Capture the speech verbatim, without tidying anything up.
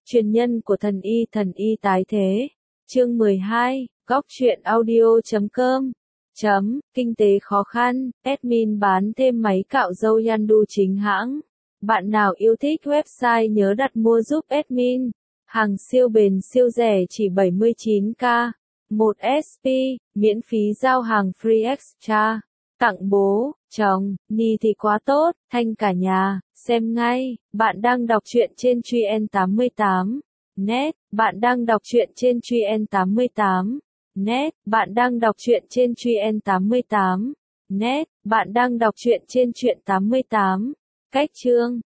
Truyền nhân của thần y thần y tái thế. Chương mười hai, góc truyện audio chấm com. Chấm, kinh tế khó khăn, admin bán thêm máy cạo râu Yandu chính hãng. Bạn nào yêu thích website nhớ đặt mua giúp admin. Hàng siêu bền siêu rẻ chỉ bảy mươi chín k. một ét pê, miễn phí giao hàng free extra. Tặng bố, chồng, ni thì quá tốt, thanh cả nhà, xem ngay. Bạn đang đọc truyện trên truyện tám mươi tám net. Bạn đang đọc truyện trên truyện tám mươi tám net. Bạn đang đọc truyện trên truyện tám mươi tám net. Bạn đang đọc truyện trên truyện tám mươi tám. Cách chương,